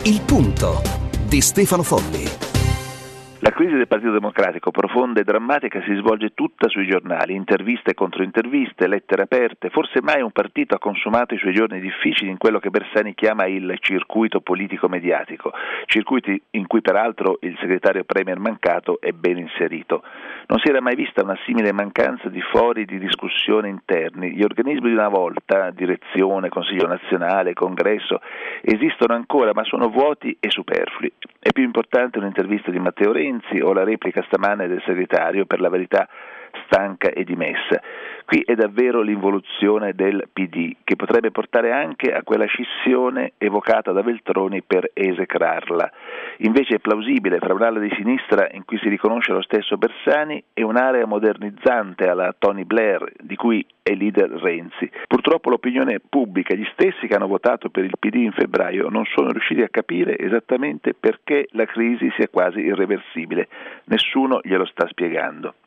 Il punto di Stefano Folli. La crisi del Partito Democratico, profonda e drammatica, si svolge tutta sui giornali, interviste e controinterviste, lettere aperte. Forse mai un partito ha consumato i suoi giorni difficili in quello che Bersani chiama il circuito politico-mediatico, circuiti in cui peraltro il segretario Premier mancato è ben inserito. Non si era mai vista una simile mancanza di fori di discussione interni. Gli organismi di una volta, direzione, Consiglio nazionale, Congresso, esistono ancora ma sono vuoti e superflui. È più importante un'intervista di Matteo Renzi o la replica stamane del segretario, per la verità stanca e dimessa. Qui è davvero l'involuzione del PD, che potrebbe portare anche a quella scissione evocata da Veltroni per esecrarla. Invece è plausibile fra un'ala di sinistra in cui si riconosce lo stesso Bersani e un'area modernizzante alla Tony Blair, di cui è leader Renzi. Purtroppo l'opinione pubblica, gli stessi che hanno votato per il PD in febbraio, non sono riusciti a capire esattamente perché la crisi sia quasi irreversibile. Nessuno glielo sta spiegando.